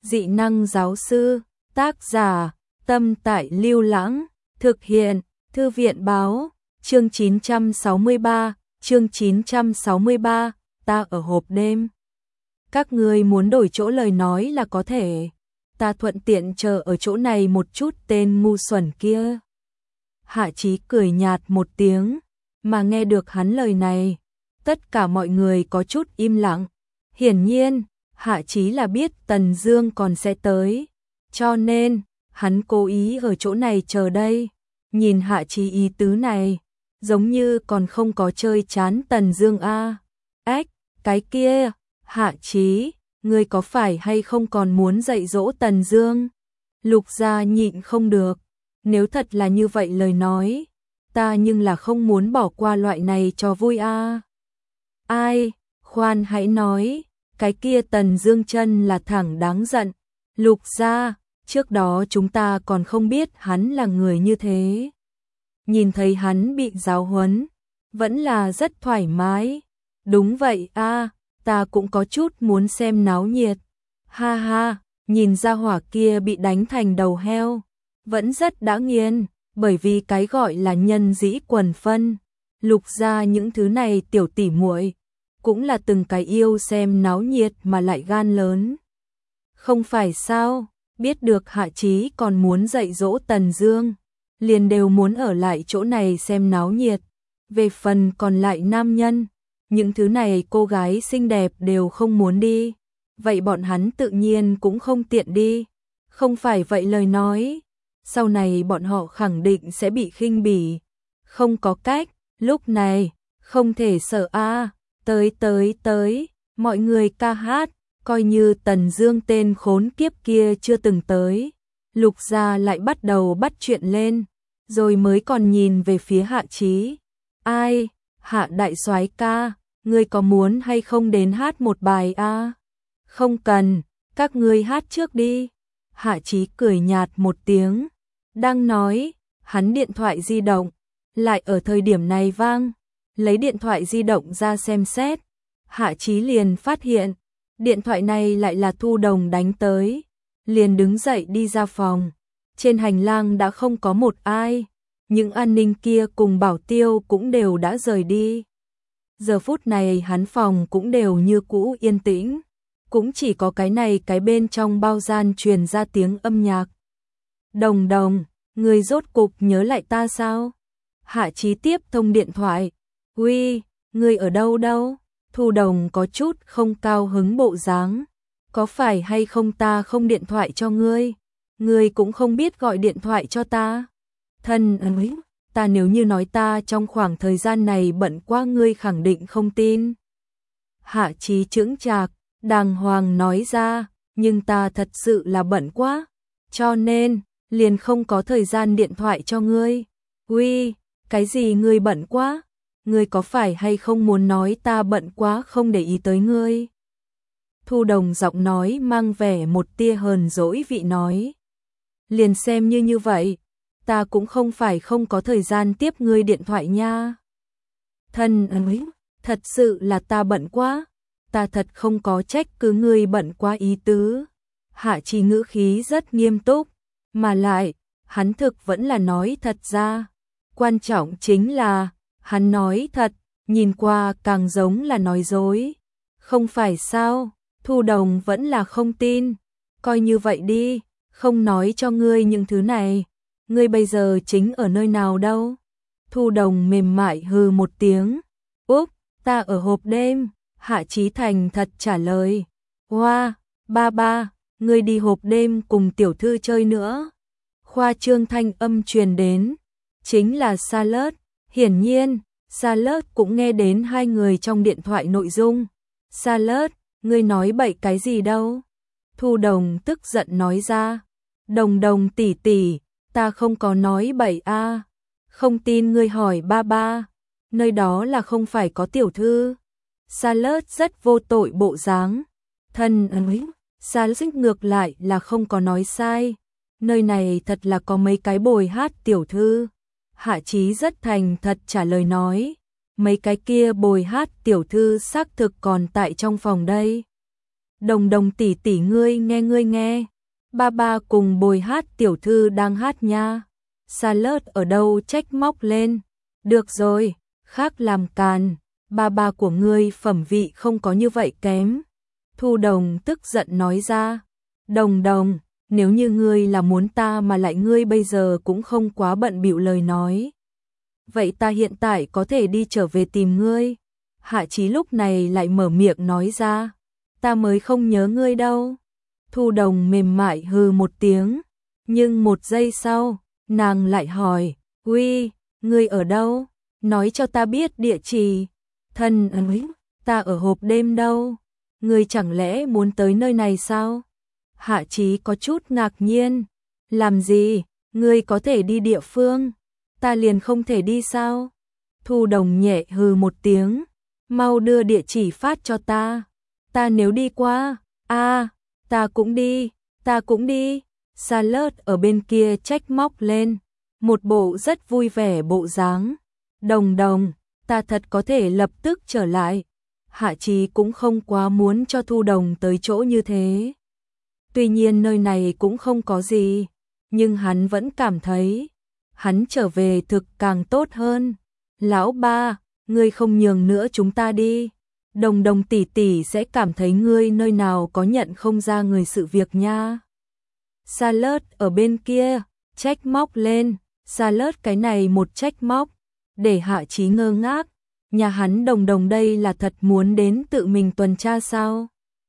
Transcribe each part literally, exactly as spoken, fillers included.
dị năng giáo sư, tác giả, Tâm Tại Lưu Lãng, thực hiện, Thư viện báo, chương chín trăm sáu mươi ba, chương chín trăm sáu mươi ba, ta ở hộp đêm. Các ngươi muốn đổi chỗ lời nói là có thể, ta thuận tiện chờ ở chỗ này một chút tên ngu xuẩn kia. Hạ Chí cười nhạt một tiếng, mà nghe được hắn lời này, tất cả mọi người có chút im lặng. Hiển nhiên, Hạ Chí là biết Tần Dương còn sẽ tới, cho nên hắn cố ý ở chỗ này chờ đây. Nhìn Hạ Chí ý tứ này, giống như còn không có chơi chán Tần Dương a. Ếch, cái kia, Hạ Chí, ngươi có phải hay không còn muốn dạy dỗ Tần Dương? Lục Gia nhịn không được, nếu thật là như vậy lời nói, ta nhưng là không muốn bỏ qua loại này cho vui a. Ai, khoan hãy nói, cái kia Tần Dương chân là thẳng đáng giận. Lục Gia, trước đó chúng ta còn không biết hắn là người như thế. Nhìn thấy hắn bị giáo huấn, vẫn là rất thoải mái. Đúng vậy a, ta cũng có chút muốn xem náo nhiệt. Ha ha, nhìn ra hỏa kia bị đánh thành đầu heo, vẫn rất đã nghiền, bởi vì cái gọi là nhân dĩ quần phân. Lục Gia những thứ này tiểu tỷ muội cũng là từng cái yêu xem náo nhiệt mà lại gan lớn. Không phải sao, biết được Hạ Chí còn muốn dạy dỗ Tần Dương, liền đều muốn ở lại chỗ này xem náo nhiệt. Về phần còn lại nam nhân, những thứ này cô gái xinh đẹp đều không muốn đi, vậy bọn hắn tự nhiên cũng không tiện đi. Không phải vậy lời nói, sau này bọn họ khẳng định sẽ bị khinh bỉ. Không có cách, lúc này, không thể sợ a. Tới tới tới, mọi người ca hát, coi như Tần Dương tên khốn kiếp kia chưa từng tới. Lục Gia lại bắt đầu bắt chuyện lên, rồi mới còn nhìn về phía Hạ Chí. Ai, Hạ đại soái ca, ngươi có muốn hay không đến hát một bài a? Không cần, các ngươi hát trước đi. Hạ Chí cười nhạt một tiếng, đang nói, hắn điện thoại di động lại ở thời điểm này vang. Lấy điện thoại di động ra xem xét, Hạ Chí liền phát hiện, điện thoại này lại là Thu Đồng đánh tới, liền đứng dậy đi ra phòng. Trên hành lang đã không có một ai, những an ninh kia cùng bảo tiêu cũng đều đã rời đi. Giờ phút này hắn phòng cũng đều như cũ yên tĩnh, cũng chỉ có cái này cái bên trong bao gian truyền ra tiếng âm nhạc. Đồng Đồng, người rốt cục nhớ lại ta sao? Hạ Chí tiếp thông điện thoại. Uy, ngươi ở đâu đâu? Thu Đồng có chút không cao hứng bộ dáng. Có phải hay không ta không điện thoại cho ngươi? Ngươi cũng không biết gọi điện thoại cho ta. Thân ơi, ta nếu như nói ta trong khoảng thời gian này bận quá ngươi khẳng định không tin. Hạ Chí chững chạc, đàng hoàng nói ra, nhưng ta thật sự là bận quá, cho nên, liền không có thời gian điện thoại cho ngươi. Uy, cái gì ngươi bận quá? Ngươi có phải hay không muốn nói ta bận quá không để ý tới ngươi? Thu Đồng giọng nói mang vẻ một tia hờn dỗi vị nói. Liền xem như như vậy, ta cũng không phải không có thời gian tiếp ngươi điện thoại nha. Thân ơi, thật sự là ta bận quá, ta thật không có trách cứ ngươi bận quá ý tứ. Hạ Chí ngữ khí rất nghiêm túc, mà lại, hắn thực vẫn là nói thật ra. Quan trọng chính là, hắn nói thật, nhìn qua càng giống là nói dối. Không phải sao, Thu Đồng vẫn là không tin. Coi như vậy đi, không nói cho ngươi những thứ này. Ngươi bây giờ chính ở nơi nào đâu? Thu Đồng mềm mại hừ một tiếng. Úp, ta ở hộp đêm. Hạ Chí thành thật trả lời. Hoa, ba ba, ngươi đi hộp đêm cùng tiểu thư chơi nữa. Khoa trương thanh âm truyền đến. Chính là Salad. Hiển nhiên, Salad cũng nghe đến hai người trong điện thoại nội dung. Salad, ngươi nói bậy cái gì đâu? Thu Đồng tức giận nói ra. Đồng Đồng tỷ tỷ, ta không có nói bậy a. Không tin ngươi hỏi ba ba, nơi đó là không phải có tiểu thư. Salad rất vô tội bộ dáng. Thân ơi, Salad ngược lại là không có nói sai. Nơi này thật là có mấy cái bồi hát tiểu thư. Hạ Chí rất thành thật trả lời nói. Mấy cái kia bồi hát tiểu thư xác thực còn tại trong phòng đây. Đồng Đồng tỷ tỷ ngươi nghe ngươi nghe, ba ba cùng Bồi Hát tiểu thư đang hát nha. Salad ở đâu trách móc lên, được rồi, khác làm càn, ba ba của ngươi phẩm vị không có như vậy kém. Thu Đồng tức giận nói ra, Đồng Đồng, nếu như ngươi là muốn ta mà lại ngươi bây giờ cũng không quá bận bịu lời nói. Vậy ta hiện tại có thể đi trở về tìm ngươi. Hạ Chí lúc này lại mở miệng nói ra, ta mới không nhớ ngươi đâu. Thu Đồng mềm mại hừ một tiếng, nhưng một giây sau, nàng lại hỏi, uy, ngươi ở đâu? Nói cho ta biết địa chỉ. Thân ơi, ta ở hộp đêm đâu? Ngươi chẳng lẽ muốn tới nơi này sao? Hạ Chí có chút ngạc nhiên, làm gì, ngươi có thể đi địa phương, ta liền không thể đi sao? Thu Đồng nhẹ hừ một tiếng, mau đưa địa chỉ phát cho ta, ta nếu đi qua, a, à, ta cũng đi, ta cũng đi. Salad ở bên kia trách móc lên, một bộ rất vui vẻ bộ dáng. Đồng Đồng, ta thật có thể lập tức trở lại. Hạ Chí cũng không quá muốn cho Thu Đồng tới chỗ như thế. Tuy nhiên nơi này cũng không có gì, nhưng hắn vẫn cảm thấy hắn trở về thực càng tốt hơn. Lão ba, ngươi không nhường nữa chúng ta đi. Đồng Đồng tỷ tỷ sẽ cảm thấy ngươi nơi nào có nhận không ra người sự việc nha. Salad ở bên kia trách móc lên, Salad cái này một trách móc để Hạ Chí ngơ ngác, nhà hắn Đồng Đồng đây là thật muốn đến tự mình tuần tra sao?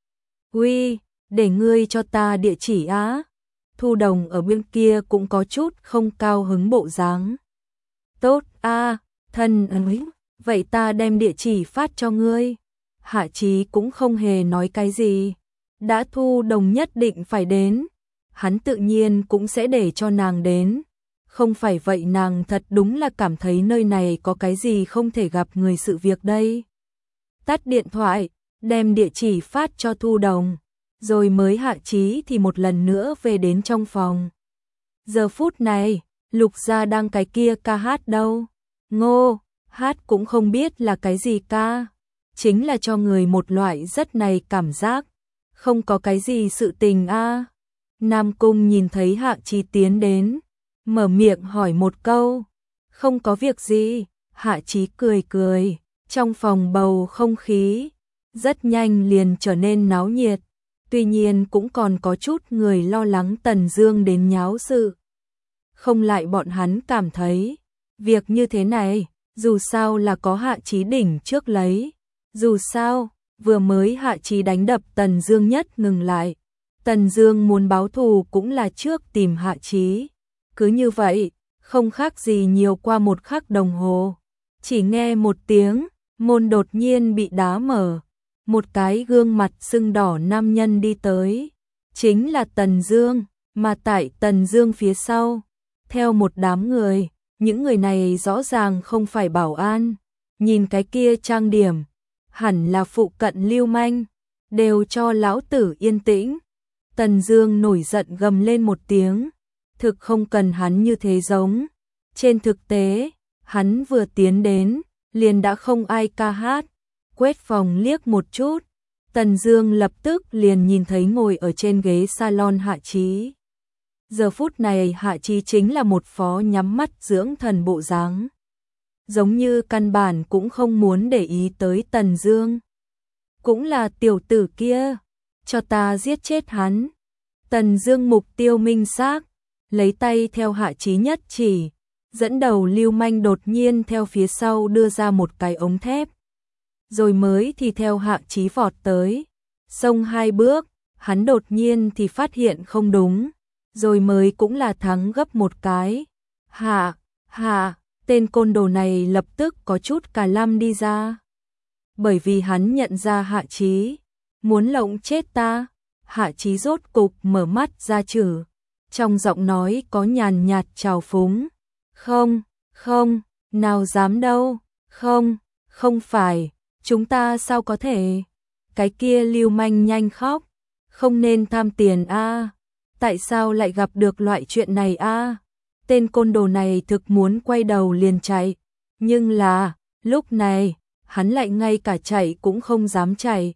Uy, để ngươi cho ta địa chỉ á. Thu Đồng ở bên kia cũng có chút không cao hứng bộ dáng. Tốt a, thân ơi, vậy ta đem địa chỉ phát cho ngươi. Hạ Chí cũng không hề nói cái gì, đã Thu Đồng nhất định phải đến, hắn tự nhiên cũng sẽ để cho nàng đến. Không phải vậy nàng thật đúng là cảm thấy nơi này có cái gì không thể gặp người sự việc đây. Tắt điện thoại, đem địa chỉ phát cho Thu Đồng, rồi mới Hạ Chí thì một lần nữa về đến trong phòng. Giờ phút này, Lục Gia đang cái kia ca hát đâu. Ngô, hát cũng không biết là cái gì ca, chính là cho người một loại rất này cảm giác, không có cái gì sự tình a. Nam Cung nhìn thấy Hạ Chí tiến đến, mở miệng hỏi một câu, không có việc gì. Hạ Chí cười cười, trong phòng bầu không khí rất nhanh liền trở nên náo nhiệt, tuy nhiên cũng còn có chút người lo lắng Tần Dương đến nháo sự. Không lại bọn hắn cảm thấy, việc như thế này, dù sao là có Hạ Chí đỉnh trước lấy, dù sao, vừa mới Hạ Chí đánh đập Tần Dương nhất ngừng lại, Tần Dương muốn báo thù cũng là trước tìm Hạ Chí. Cứ như vậy, không khác gì nhiều qua một khắc đồng hồ. Chỉ nghe một tiếng, môn đột nhiên bị đá mở. Một cái gương mặt sưng đỏ nam nhân đi tới. Chính là Tần Dương, mà tại Tần Dương phía sau, theo một đám người, những người này rõ ràng không phải bảo an. Nhìn cái kia trang điểm, hẳn là phụ cận lưu manh, đều cho lão tử yên tĩnh. Tần Dương nổi giận gầm lên một tiếng. Thực không cần hắn như thế giống. Trên thực tế, hắn vừa tiến đến, liền đã không ai ca hát. Quét phòng liếc một chút, Tần Dương lập tức liền nhìn thấy ngồi ở trên ghế salon Hạ Chí. Giờ phút này Hạ Chí chính là một phó nhắm mắt dưỡng thần bộ dáng, giống như căn bản cũng không muốn để ý tới Tần Dương. Cũng là tiểu tử kia, cho ta giết chết hắn. Tần Dương mục tiêu minh xác, lấy tay theo Hạ Chí nhất chỉ, dẫn đầu lưu manh đột nhiên theo phía sau đưa ra một cái ống thép, rồi mới thì theo Hạ Chí vọt tới. Xông hai bước, hắn đột nhiên thì phát hiện không đúng, rồi mới cũng là thắng gấp một cái. Hạ, hạ, tên côn đồ này lập tức có chút cà lăm đi ra. Bởi vì hắn nhận ra Hạ Chí muốn lộng chết ta. Hạ Chí rốt cục mở mắt ra chử, trong giọng nói có nhàn nhạt trào phúng. Không, không, nào dám đâu, không, không phải, chúng ta sao có thể. Cái kia lưu manh nhanh khóc, không nên tham tiền a, tại sao lại gặp được loại chuyện này a? Tên côn đồ này thực muốn quay đầu liền chạy, nhưng là, lúc này, hắn lại ngay cả chạy cũng không dám chạy.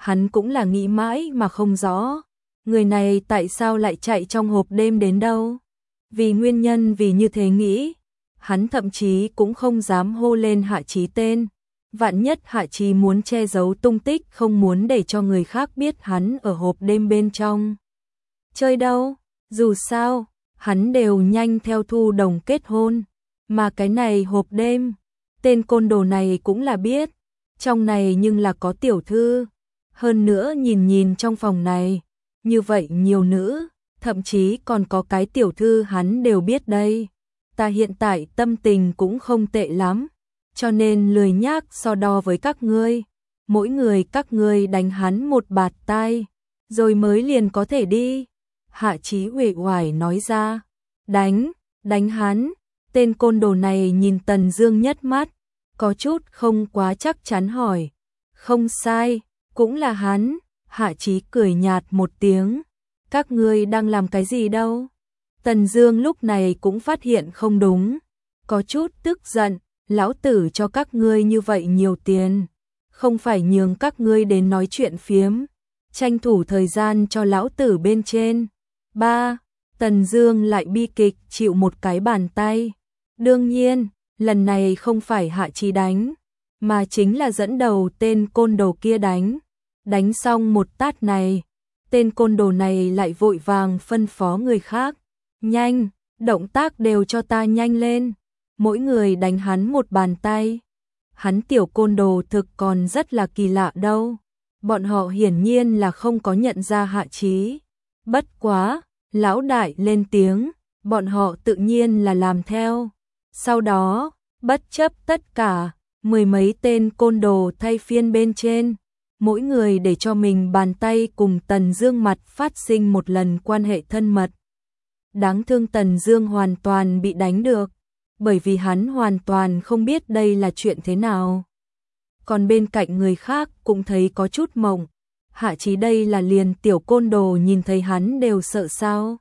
hắn cũng là nghĩ mãi mà không rõ. Người này tại sao lại chạy trong hộp đêm đến đâu? Vì nguyên nhân vì như thế nghĩ, hắn thậm chí cũng không dám hô lên Hạ Chí tên. Vạn nhất Hạ Chí muốn che giấu tung tích, không muốn để cho người khác biết hắn ở hộp đêm bên trong. Chơi đâu? Dù sao, hắn đều nhanh theo Thu Đồng kết hôn. Mà cái này hộp đêm, tên côn đồ này cũng là biết. Trong này nhưng là có tiểu thư. Hơn nữa nhìn nhìn trong phòng này, như vậy nhiều nữ, thậm chí còn có cái tiểu thư hắn đều biết đây. Ta hiện tại tâm tình cũng không tệ lắm, cho nên lười nhác so đo với các ngươi. Mỗi người các ngươi đánh hắn một bạt tai, rồi mới liền có thể đi. Hạ Chí uể oải nói ra. Đánh, đánh hắn. Tên côn đồ này nhìn Tần Dương nhất mắt, có chút không quá chắc chắn hỏi. Không sai, cũng là hắn. Hạ Chí cười nhạt một tiếng. Các ngươi đang làm cái gì đâu? Tần Dương lúc này cũng phát hiện không đúng, có chút tức giận. Lão tử cho các ngươi như vậy nhiều tiền, không phải nhường các ngươi đến nói chuyện phiếm, tranh thủ thời gian cho lão tử bên trên. Ba, Tần Dương lại bi kịch chịu một cái bàn tay. Đương nhiên, lần này không phải Hạ Chí đánh, mà chính là dẫn đầu tên côn đồ kia đánh. Đánh xong một tát này, tên côn đồ này lại vội vàng phân phó người khác. Nhanh, động tác đều cho ta nhanh lên. Mỗi người đánh hắn một bàn tay. Hắn tiểu côn đồ thực còn rất là kỳ lạ đâu. Bọn họ hiển nhiên là không có nhận ra Hạ Chí. Bất quá, lão đại lên tiếng, bọn họ tự nhiên là làm theo. Sau đó, bất chấp tất cả, mười mấy tên côn đồ thay phiên bên trên, mỗi người để cho mình bàn tay cùng Tần Dương mặt phát sinh một lần quan hệ thân mật. Đáng thương Tần Dương hoàn toàn bị đánh được, bởi vì hắn hoàn toàn không biết đây là chuyện thế nào. Còn bên cạnh người khác cũng thấy có chút mộng. Hạ Chí đây là liền tiểu côn đồ nhìn thấy hắn đều sợ sao?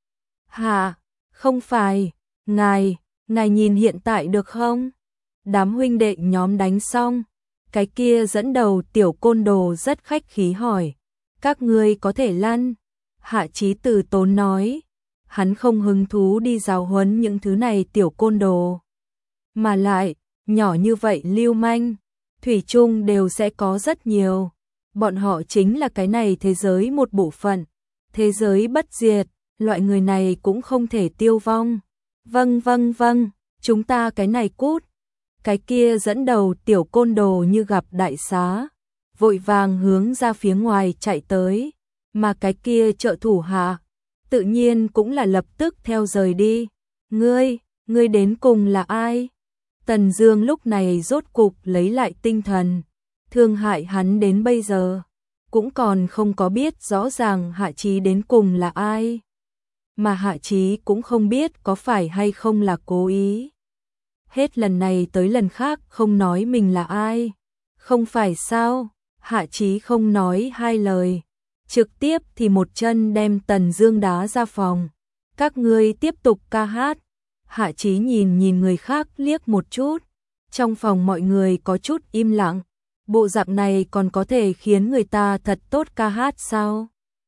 Hạ, không phải, ngài, ngài nhìn hiện tại được không? Đám huynh đệ nhóm đánh xong, cái kia dẫn đầu tiểu côn đồ rất khách khí hỏi, các ngươi có thể lăn? Hạ Chí từ tốn nói, hắn không hứng thú đi giáo huấn những thứ này tiểu côn đồ. Mà lại, nhỏ như vậy lưu manh, thủy chung đều sẽ có rất nhiều. Bọn họ chính là cái này thế giới một bộ phận. Thế giới bất diệt, loại người này cũng không thể tiêu vong. Vâng vâng vâng, chúng ta cái này cút. Cái kia dẫn đầu tiểu côn đồ như gặp đại xá, vội vàng hướng ra phía ngoài chạy tới. Mà cái kia trợ thủ hạ, tự nhiên cũng là lập tức theo rời đi. Ngươi, ngươi đến cùng là ai? Tần Dương lúc này rốt cục lấy lại tinh thần. Thương hại hắn đến bây giờ, cũng còn không có biết rõ ràng Hạ Chí đến cùng là ai. Mà Hạ Chí cũng không biết có phải hay không là cố ý. Hết lần này tới lần khác không nói mình là ai. Không phải sao? Hạ Chí không nói hai lời, trực tiếp thì một chân đem Tần Dương đá ra phòng. Các ngươi tiếp tục ca hát. Hạ Chí nhìn nhìn người khác liếc một chút. Trong phòng mọi người có chút im lặng. Bộ dạng này còn có thể khiến người ta thật tốt ca hát sao?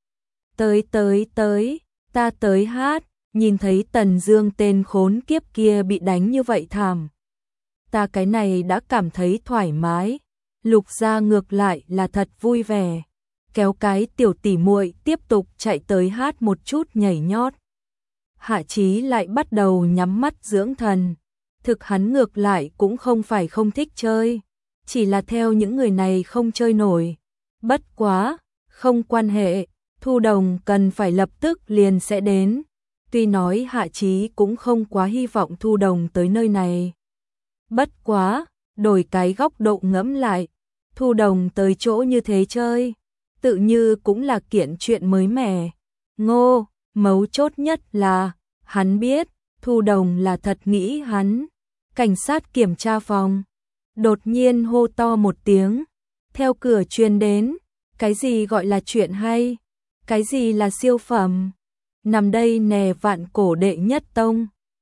Tới tới tới, ta tới hát. Nhìn thấy Tần Dương tên khốn kiếp kia bị đánh như vậy thảm, ta cái này đã cảm thấy thoải mái. Lục gia ngược lại là thật vui vẻ, kéo cái tiểu tỷ muội tiếp tục chạy tới hát một chút nhảy nhót. Hạ Chí lại bắt đầu nhắm mắt dưỡng thần. Thực hắn ngược lại cũng không phải không thích chơi, chỉ là theo những người này không chơi nổi. Bất quá, không quan hệ, Thu Đồng cần phải lập tức liền sẽ đến. Tuy nói Hạ Chí cũng không quá hy vọng Thu Đồng tới nơi này. Bất quá, đổi cái góc độ ngẫm lại, Thu Đồng tới chỗ như thế chơi, tự như cũng là kiện chuyện mới mẻ. Ngô, mấu chốt nhất là, hắn biết, Thu Đồng là thật nghĩ hắn. Cảnh sát kiểm tra phòng đột nhiên hô to một tiếng, theo cửa truyền đến, cái gì gọi là chuyện hay, cái gì là siêu phẩm. Nằm đây nè vạn cổ đệ nhất tông.